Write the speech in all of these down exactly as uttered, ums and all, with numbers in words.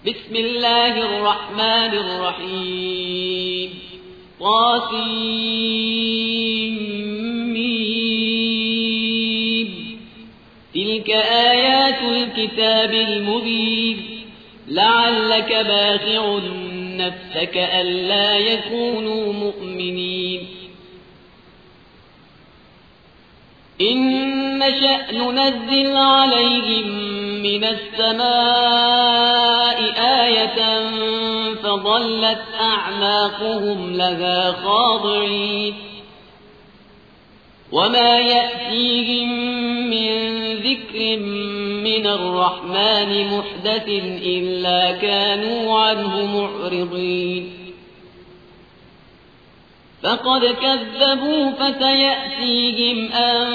بسم الله الرحمن الرحيم طاسيم تلك آيات الكتاب المبين لعلك باخع نفسك ألا يكونوا مؤمنين إن نشأ ننزل عليهم من السماء آية فظلت أعناقهم لها خاضعين وما يأتيهم من ذكر من الرحمن محدث إلا كانوا عنه معرضين فقد كذبوا فسيأتيهم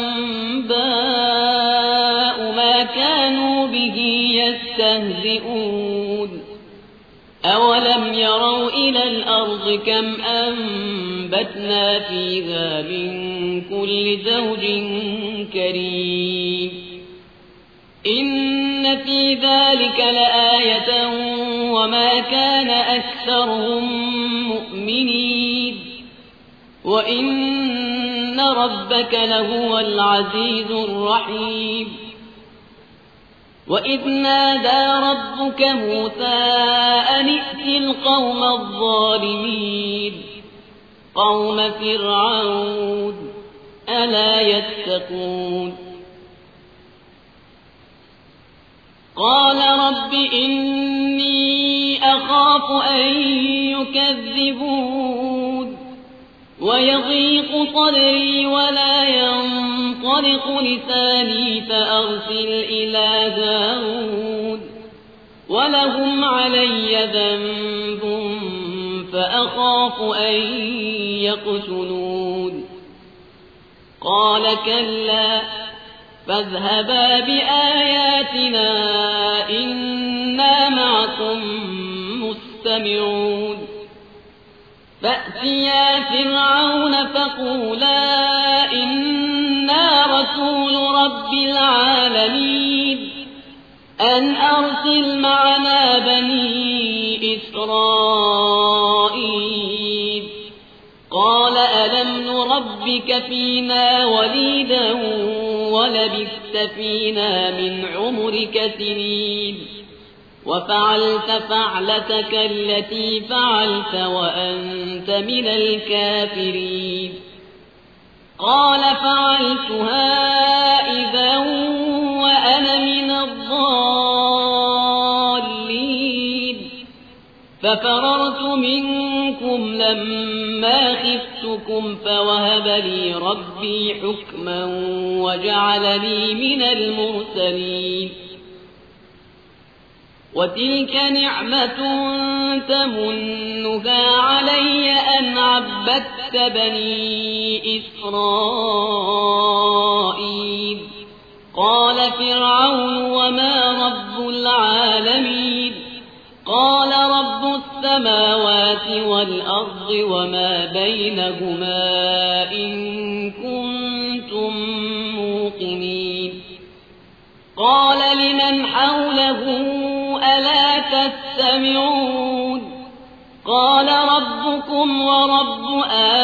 أنباء ما كانوا به يستهزئون أولم يروا إلى الأرض كم أنبتنا فيها من كل زوج كريم إن في ذلك لآية وما كان أكثرهم مؤمنين وإن ربك لهو العزيز الرحيم وإذ نادى ربك موسى أن ائت القوم الظالمين قوم فرعون ألا يتقون قال رب إني أخاف أن يكذبون ويضيق صدري ولا ينطلق لساني فأرسل إلى هارون ولهم علي ذنب فأخاف أن يقتلون قال كلا فاذهبا بآياتنا إنا معكم مستمعون فأتيا فرعون فقولا إنا رسول رب العالمين أن أرسل معنا بني إسرائيل قال ألم نربك فينا وليدا ولبثت فينا من عمرك سنين وفعلت فعلتك التي فعلت وأنت من الكافرين قال فعلتها إذا وأنا من الضالين ففررت منكم لما خفتكم فوهب لي ربي حكما وجعلني من المرسلين وتلك نعمة تمنها علي أن عبدت بني إسرائيل قال فرعون وما رب العالمين قال رب السماوات والأرض وما بينهما إن كنتم موقنين قال لمن حوله ألا تستمعون قال ربكم ورب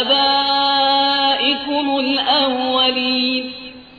آبائكم الأولين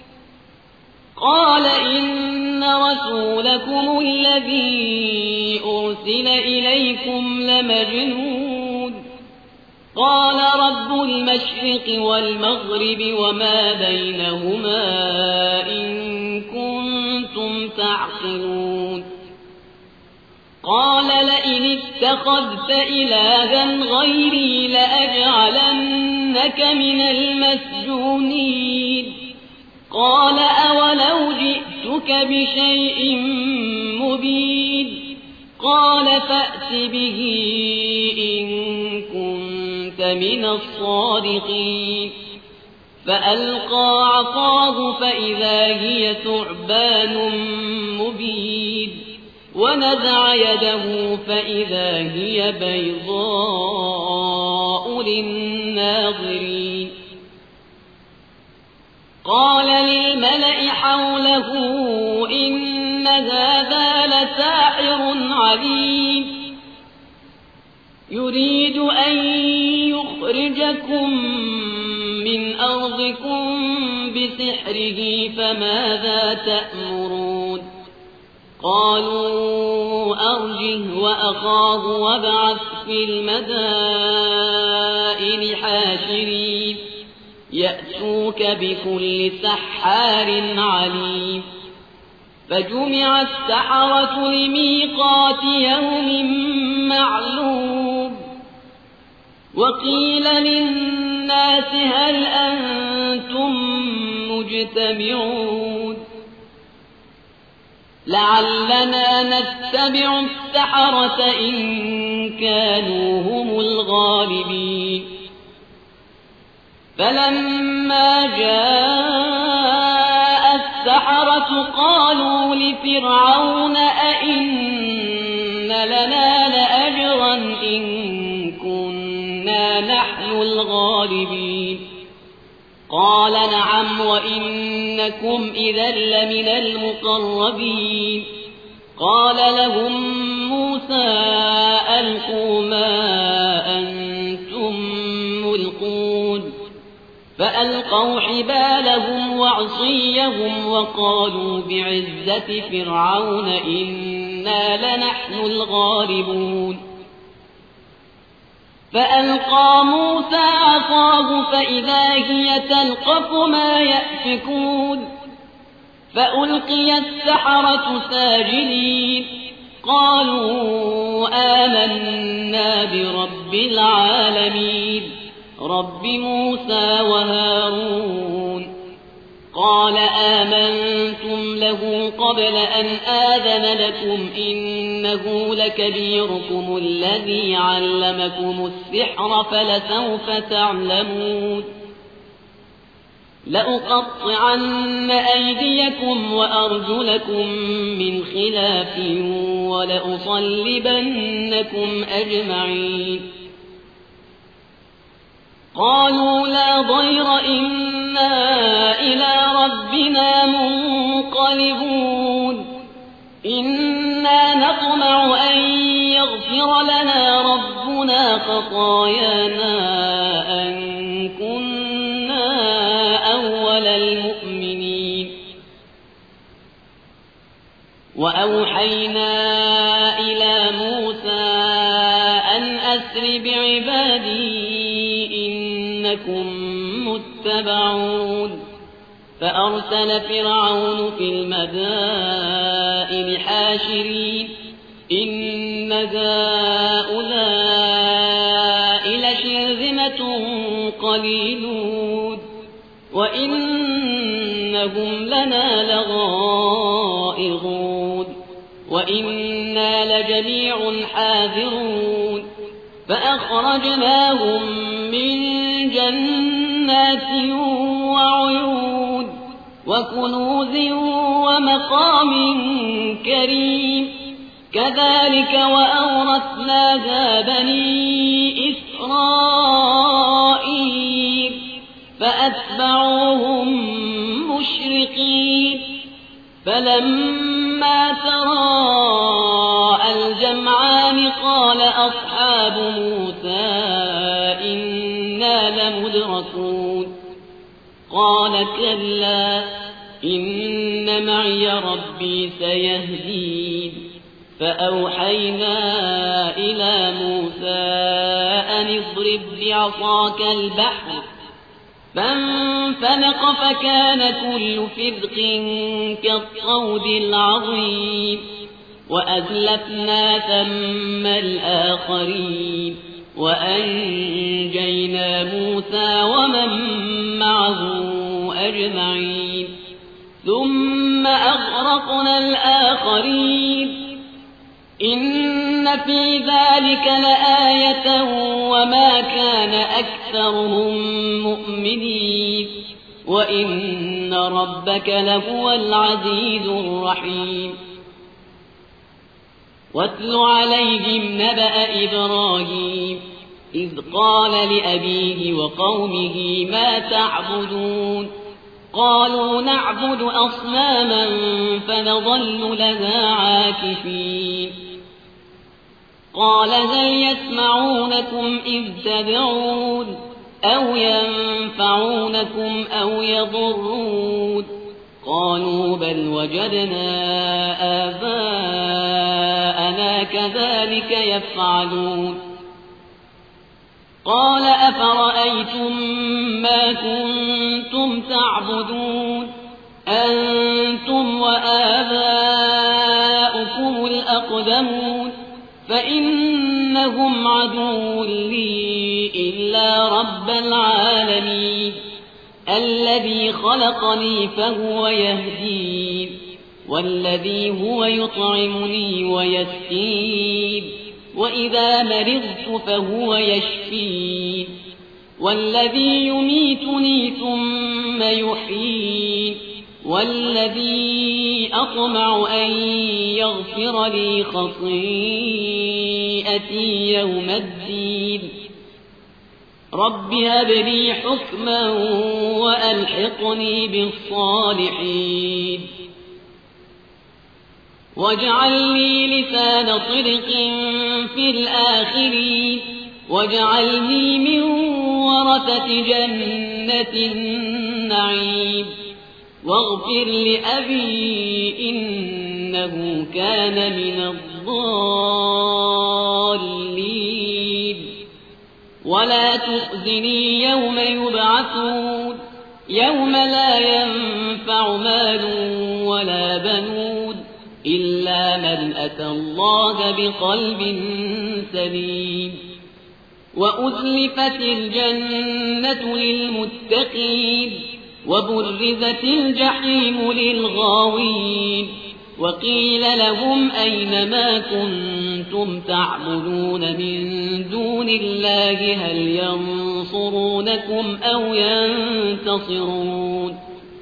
قال إن رسولكم الذي أرسل إليكم لمجنون قال رب المشرق والمغرب وما بينهما إن كنتم تعقلون قال لئن اتخذت إلها غيري لأجعلنك من المسجونين قال أولو جئتك بشيء مبين قال فأت به إن كنت من الصادقين فألقى عصاه فإذا هي ثعبان مبين ونزع يده فإذا هي بيضاء للناظرين قال للملأ حوله إن هذا لساحر عليم يريد أن يخرجكم من أرضكم بسحره فماذا تأمرون قالوا أرجه وأخاه وابعث في المدائن حاشرين يأتوك بكل سحار عليم فجمع السحرة لميقات يوم معلوم وقيل للناس هل أنتم مجتمعون لعلنا نتبع السحرة إن كانوا هم الغالبين فلما جاء السحرة قالوا لفرعون أئن لنا لأجرا إن كنا نحن الغالبين قال نعم وإنكم إذا لمن المقربين قال لهم موسى ألقوا ما أنتم ملقون فألقوا حبالهم وعصيهم وقالوا بعزة فرعون إنا لنحن الغالبون فألقى موسى عصاه فإذا هي تلقف ما يأفكون فألقي السحرة ساجدين قالوا آمنا برب العالمين رب موسى وهارون قال آمنتم له قبل أن آذن لكم إنه لكبيركم الذي علمكم السحر فلسوف تعلمون لأقطعن أيديكم وأرجلكم من خلاف ولأصلبنكم أجمعين قالوا لا ضير إنا إلى ربنا منقلبون إنا نطمع أن يغفر لنا ربنا خطايانا أن كنا أول المؤمنين وأوحينا إلى موسى أن أسر بعبادي إنكم متبعون فأرسل فرعون في المدائن حاشرين إن هؤلاء لشرذمة قليلون وإنهم لنا لغائظون وإنا لجميع حاذرون فأخرجناهم من جنات وعيون وكنوز ومقام كريم كذلك وأورثناها بني إسرائيل فأتبعوهم مشرقين فلما تراءى الجمعان قال أصحاب موسى إنا لمدركون قال كلا إن معي ربي سيهدين فأوحينا إلى موسى أن اضرب بعصاك البحر فانفلق فكان كل فرق كالطود العظيم وأزلفنا ثم الآخرين وأنجينا موسى ومن معه أجمعين ثم أغرقنا الآخرين إن في ذلك لآية وما كان أكثرهم مؤمنين وإن ربك لهو العزيز الرحيم واتل عليهم نبأ إبراهيم إذ قال لأبيه وقومه ما تعبدون قالوا نعبد أصناما فنظل لها عاكفين قال هل يسمعونكم إذ تدعون أو ينفعونكم أو يضرون قالوا بل وجدنا آباءنا كذلك يفعلون قال أفرأيتم ما كنتم تعبدون أنتم وآباؤكم الأقدمون فإنهم عدو لي إلا رب العالمين الذي خلقني فهو يهدين والذي هو يطعمني ويسقين وإذا مرضت فهو يشفين والذي يميتني ثم يحيين والذي أطمع أن يغفر لي خطيئتي يوم الدين رب هب لي حكما وألحقني بالصالحين واجعل لي لسان صدق في الآخرين واجعلني من ورثة جنة النعيم واغفر لأبي إنه كان من الضالين ولا تخزني يوم يبعثون يوم لا ينفع مال ولا بنون إلا من أتى الله بقلب سليم وأزلفت الجنة للمتقين وبرزت الجحيم للغاوين وقيل لهم أين ما كنتم تعبدون من دون الله هل ينصرونكم أو ينتصرون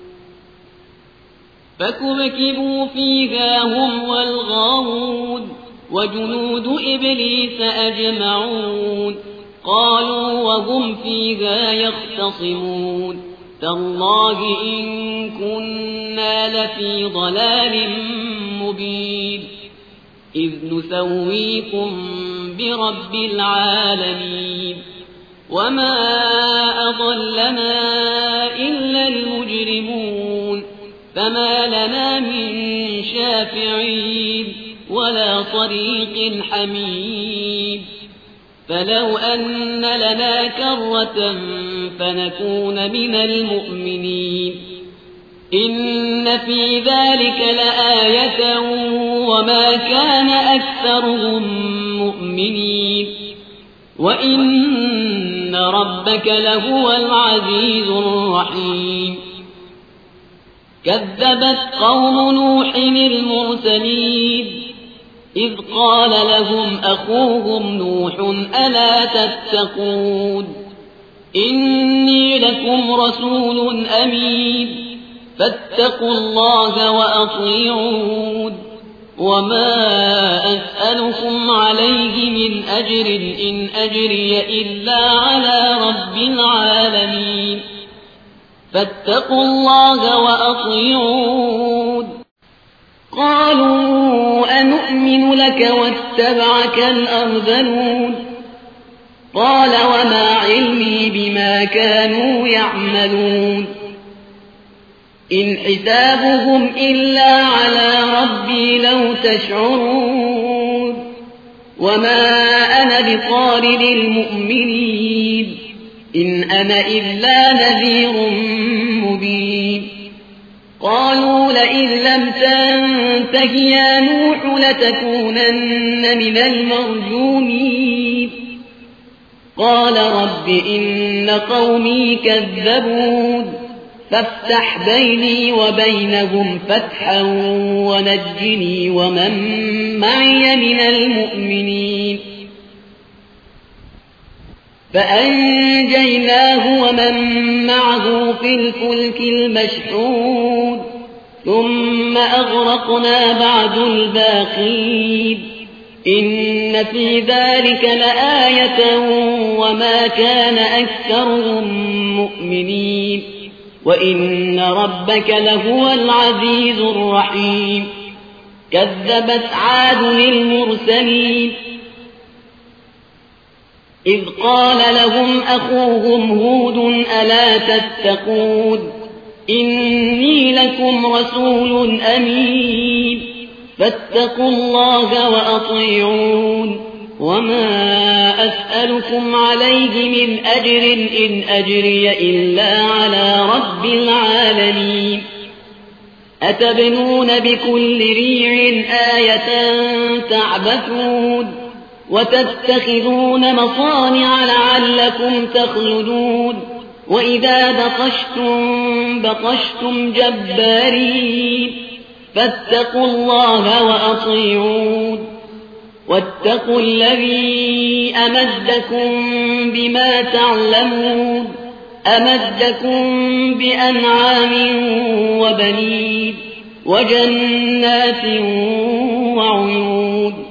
فكبكبوا فيها هم والغاوون وجنود إبليس أجمعون قالوا وهم فيها يختصمون تالله إن كنا لفي ضلال مبين إذ نسويكم برب العالمين وما أضلنا إلا المجرمون فما لنا من شافعين ولا صديق حميم فلو أن لنا كرة فنكون من المؤمنين إن في ذلك لآية وما كان أكثرهم مؤمنين وإن ربك لهو العزيز الرحيم كذبت قوم نوح المرسلين إذ قال لهم أخوهم نوح ألا تتقون إني لكم رسول أمين فاتقوا الله وأطيعون وما أسألكم عليه من أجر إن أجري إلا على رب العالمين فاتقوا الله وأطيعون قالوا أنؤمن لك واتبعك الأرذلون قال وما علمي بما كانوا يعملون إن حسابهم إلا على ربي لو تشعرون وما أنا بطارد المؤمنين إن أنا إلا نذير مبين قالوا لئن لم تنته يا نوح لتكونن من المرجومين قال رب إن قومي كذبون فافتح بيني وبينهم فتحا ونجني ومن معي من المؤمنين فأنجيناه ومن معه في الفلك المشحون ثم أغرقنا بعد الباقين إن في ذلك لآية وما كان أكثرهم مؤمنين وإن ربك لهو العزيز الرحيم كذبت عاد المرسلين إذ قال لهم أخوهم هود ألا تتقون إني لكم رسول أمين فاتقوا الله وأطيعون وما أسألكم عليه من أجر إن أجري إلا على رب العالمين أتبنون بكل ريع آية تعبثون وتتخذون مصانع لعلكم تخلدون وإذا بطشتم بطشتم جبارين فاتقوا الله وأطيعون واتقوا الذي أمدكم بما تعلمون أمدكم بأنعام وبنين وجنات وعيون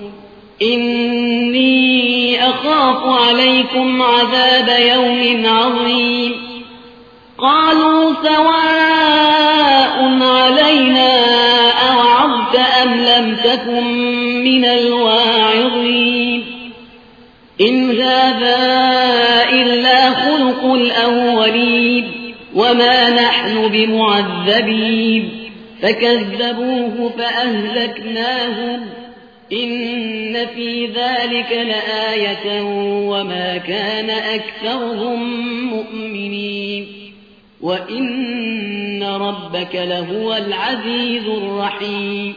إني أخاف عليكم عذاب يوم عظيم قالوا سواء علينا أوعظت أم لم تكن من الواعظين إن هذا إلا خلق الأولين وما نحن بمعذبين فكذبوه فأهلكناهم إن في ذلك لآية وما كان أكثرهم مؤمنين وإن ربك لهو العزيز الرحيم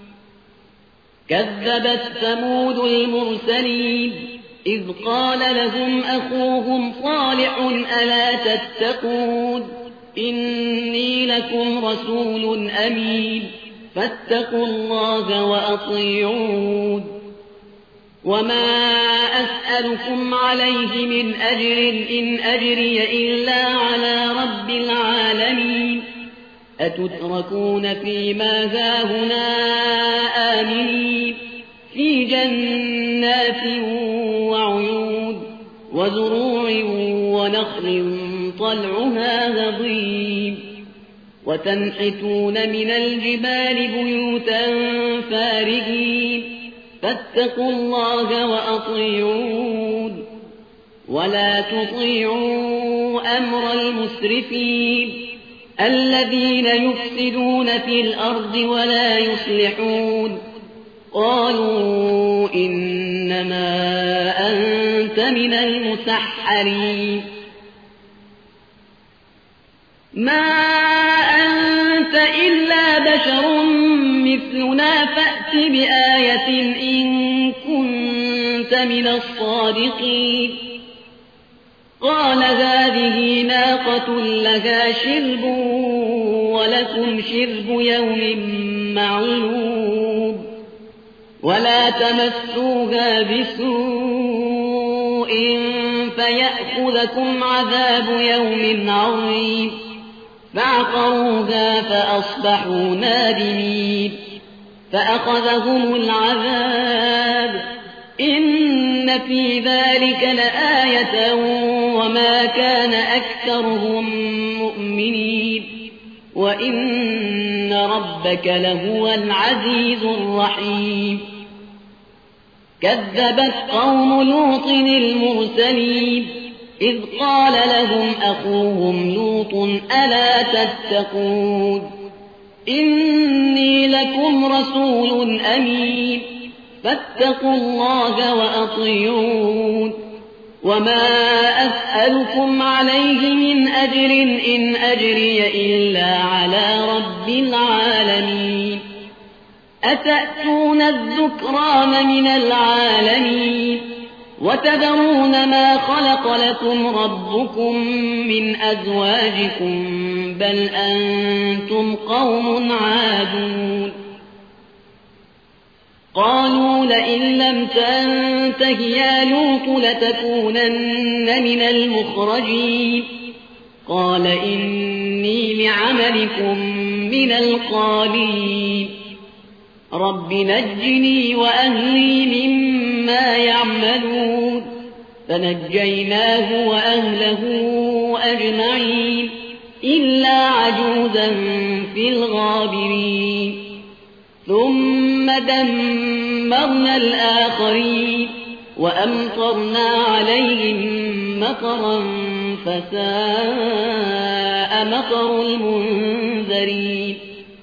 كذبت ثمود المرسلين إذ قال لهم أخوهم صالح ألا تتقون إني لكم رسول أمين فاتقوا الله وأطيعون وما أسألكم عليه من أجر إن أجري إلا على رب العالمين أتتركون فيما هاهنا آمنين في جنات وعيون وزروع ونخل طلعها هضيم وتنحتون من الجبال بيوتا فارهين فاتقوا الله وأطيعون ولا تطيعوا أمر المسرفين الذين يفسدون في الأرض ولا يصلحون قالوا إنما أنت من المسحرين ما أنت إلا بشر مثلنا فأت بآية إن كنت من الصادقين قال هذه ناقة لها شرب ولكم شرب يوم معلوم ولا تمسوها بسوء فيأخذكم عذاب يوم عظيم فعقروها فأصبحوا نادمين فأخذهم العذاب إن في ذلك لآية وما كان أكثرهم مؤمنين وإن ربك لهو العزيز الرحيم كذبت قوم لوط المرسلين إذ قال لهم أخوهم لوط ألا تتقون إني لكم رسول أمين فاتقوا الله وأطيعون وما أسألكم عليه من أجر إن أجري إلا على رب العالمين أتأتون الذكران من العالمين وتذرون ما خلق لكم ربكم من أزواجكم بل أنتم قوم عادون قالوا لئن لم تنته يا لوط لتكونن من المخرجين قال إني لعملكم من القالين رب نجني وأهلي مما يعملون فنجيناه وأهله أجمعين إلا عجوزا في الغابرين ثم دمرنا الآخرين وأمطرنا عليهم مطرا فساء مطر المنذرين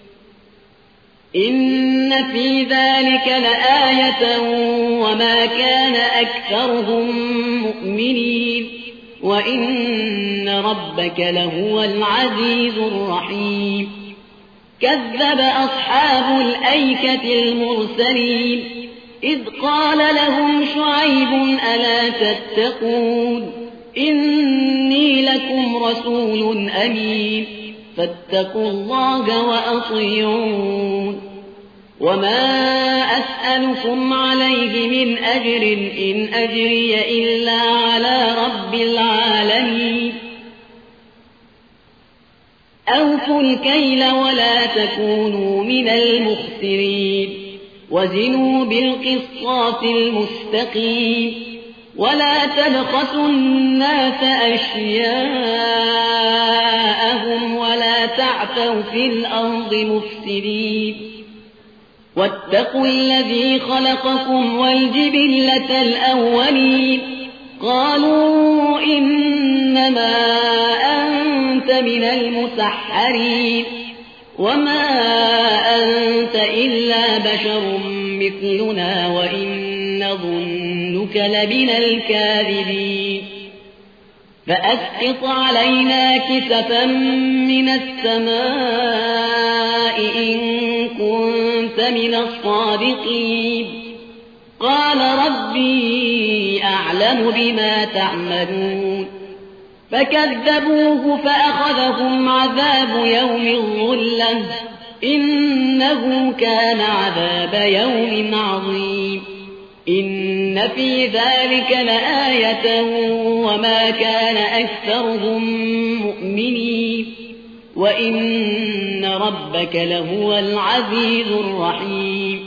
إن في ذلك لآية وما كان أكثرهم مؤمنين وإن ربك لهو العزيز الرحيم كذب أصحاب الأيكة المرسلين إذ قال لهم شعيب ألا تتقون إني لكم رسول أمين فاتقوا الله وأطيعون وما أسألكم عليه من أجر إن أجري إلا على رب العالمين أوفوا الكيل ولا تكونوا من المخسرين وزنوا بالقسطاس المستقيم ولا تبخسوا الناس أشياءهم ولا تعثوا في الأرض مفسدين واتقوا الذي خلقكم والجبلة الأولين قالوا إنما أنت من المسحرين وما أنت إلا بشر مثلنا وإن نظنك لمن الكاذبين فأسقط علينا كسفا من السماء إن كنت من الصادقين قال ربي أعلم بما تعملون فكذبوه فأخذهم عذاب يوم الظلة إنه كان عذاب يوم عظيم إن في ذلك لآية وما كان أكثرهم مؤمنين وإن ربك لهو العزيز الرحيم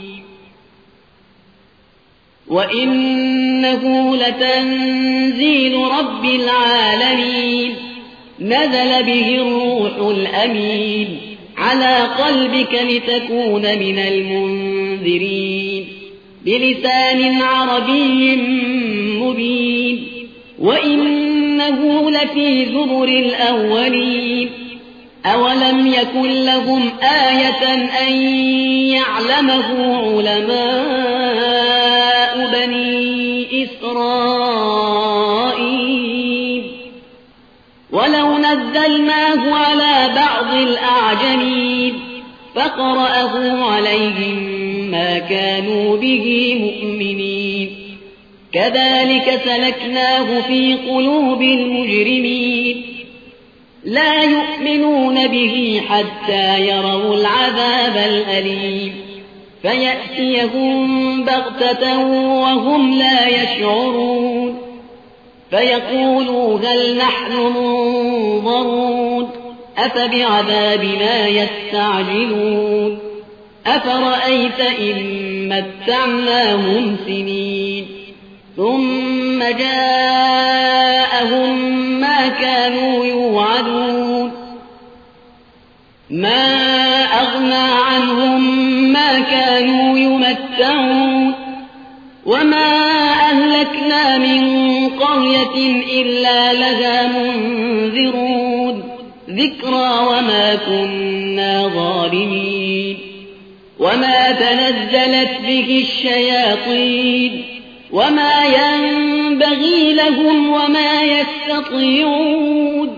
وإنه لتنزيل رب العالمين نزل به الروح الأمين على قلبك لتكون من المنذرين بلسان عربي مبين وإنه لفي زبر الأولين أولم يكن لهم آية أن يعلمه علماء بني إسرائيل ولو نزلناه على بعض الأعجمين فقرأه عليهم ما كانوا به مؤمنين كذلك سلكناه في قلوب المجرمين لا يؤمنون به حتى يروا العذاب الأليم فيأتيهم بغتة وهم لا يشعرون فيقولوا هل نحن منظرون أفبعذابنا يستعجلون أفرأيت إن متعناهم سنين ثم جاءهم ما كانوا يوعدون ما أغنى عنهم ما كانوا يمتعون وما أهلكنا من قرية إلا لها منذرون ذكرى وما كنا ظالمين وما تنزلت به الشياطين وما ينبغي لهم وما يستطيعون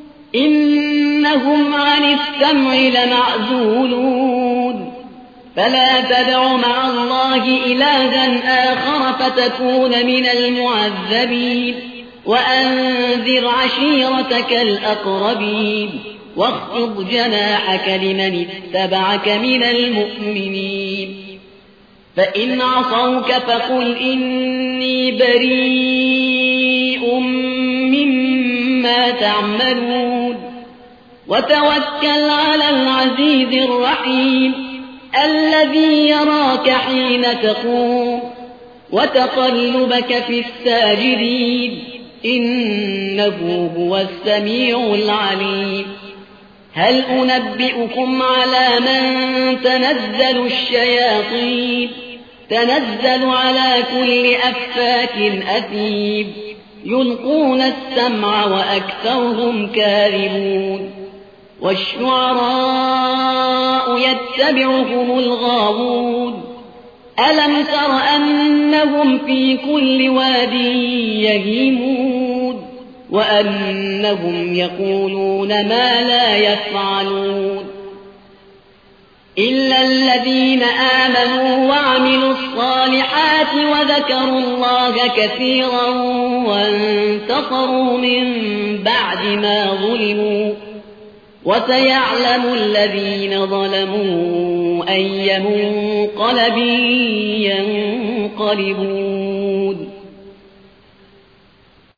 إنهم عن السمع لمعزولون فلا تدع مع الله إلها آخر فتكون من المعذبين وأنذر عشيرتك الأقربين واخفض جناحك لمن اتبعك من المؤمنين فإن عصوك فقل إني بريء مما تعملون وتوكل على العزيز الرحيم الذي يراك حين تقوم وتقلبك في الساجدين إنه هو السميع العليم هل أنبئكم على من تنزل الشياطين تنزل على كل أفاك أثيم يلقون السمع وأكثرهم كاذبون والشعراء يتبعهم الغاوون ألم تر أنهم في كل واد يهيمون وأنهم يقولون ما لا يفعلون إلا الذين آمنوا وعملوا الصالحات وذكروا الله كثيرا وانتصروا من بعد ما ظلموا وسيعلم الذين ظلموا أي منقلب ينقلبون